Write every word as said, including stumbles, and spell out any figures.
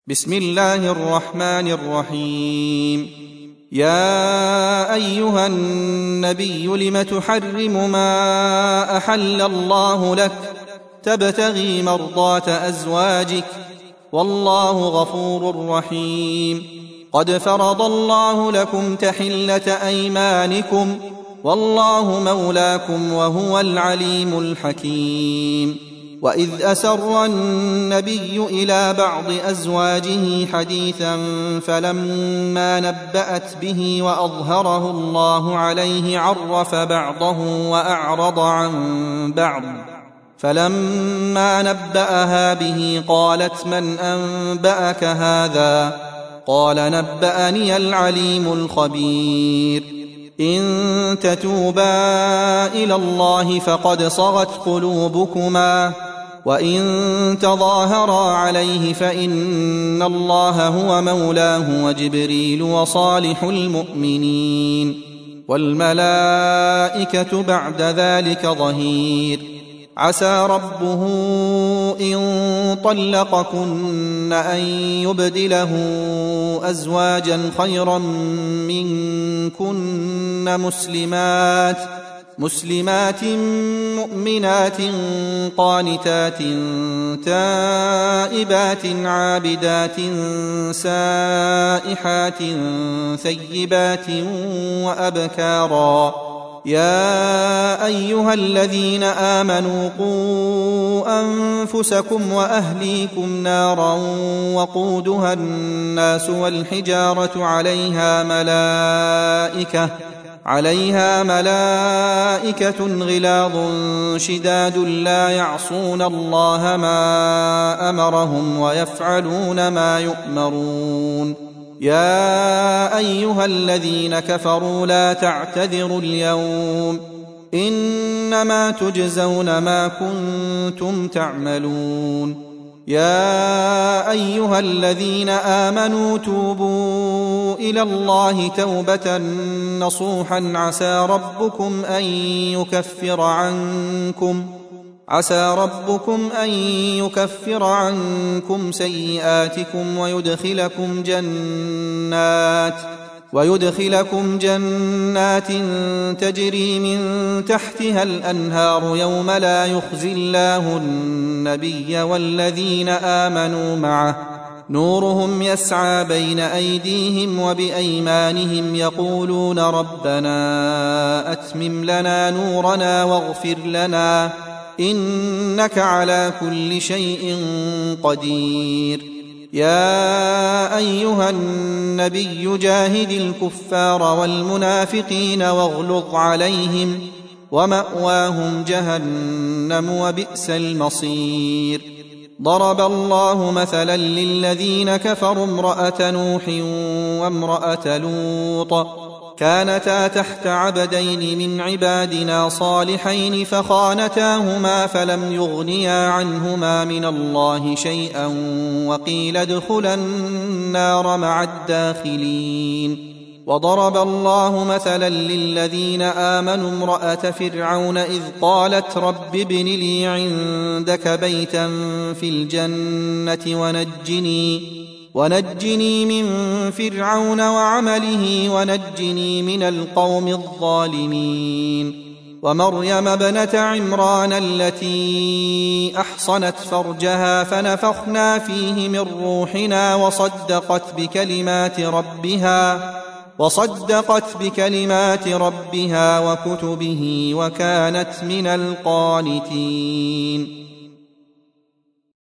بسم الله الرحمن الرحيم. يا أيها النبي لم تحرم ما أحل الله لك تبتغي مرضات أزواجك والله غفور رحيم. قد فرض الله لكم تحلة أيمانكم والله مولاكم وهو العليم الحكيم. وإذ أسر النبي إلى بعض أزواجه حديثا فلما نبأت به وأظهره الله عليه عرف بعضه وأعرض عن بعض، فلما نبأها به قالت من أنبأك هذا؟ قال نبأني العليم الخبير. إن تتوبا إلى الله فقد صغت قلوبكما وإن تظاهرا عليه فإن الله هو مولاه وجبريل وصالح المؤمنين والملائكة بعد ذلك ظهير. عسى ربه إن طلقكن أن يبدله أزواجا خيرا منكن مسلمات مسلمات مؤمنات قانتات تائبات عابدات سائحات ثيبات وأبكارا. يا أيها الذين آمنوا قوا أنفسكم وأهليكم نارا وقودها الناس والحجارة عليها ملائكة عليها ملائكة غلاظ شداد لا يعصون الله ما أمرهم ويفعلون ما يؤمرون. يا أيها الذين كفروا لا تعتذروا اليوم إنما تجزون ما كنتم تعملون. يا أيها الذين آمنوا توبوا إلى الله توبة نصوحا عسى ربكم أن يكفر عنكم عسى ربكم أن يكفر عنكم سيئاتكم ويدخلكم جنات ويدخلكم جنات تجري من تحتها الأنهار يوم لا يخزي الله النبي والذين آمنوا معه نورهم يسعى بين أيديهم وبأيمانهم يقولون ربنا أتمم لنا نورنا واغفر لنا إنك على كل شيء قدير. يا أيها النبي جاهد الكفار والمنافقين واغلظ عليهم ومأواهم جهنم وبئس المصير. ضرب الله مثلا للذين كفروا امرأة نوح وامرأة لوط كانتا تحت عبدين من عبادنا صالحين فخانتاهما فلم يغنيا عنهما من الله شيئا وقيل ادخلا النار مع الداخلين. وضرب الله مثلا للذين آمنوا امرأة فرعون إذ قالت رب ابن لي عندك بيتا في الجنة ونجني ونجني من فرعون وعمله ونجني من القوم الظالمين. ومريم ابنة عمران التي أحصنت فرجها فنفخنا فيه من روحنا وصدقت بكلمات ربها وصدقت بكلمات ربها وكتبه وكانت من القانتين.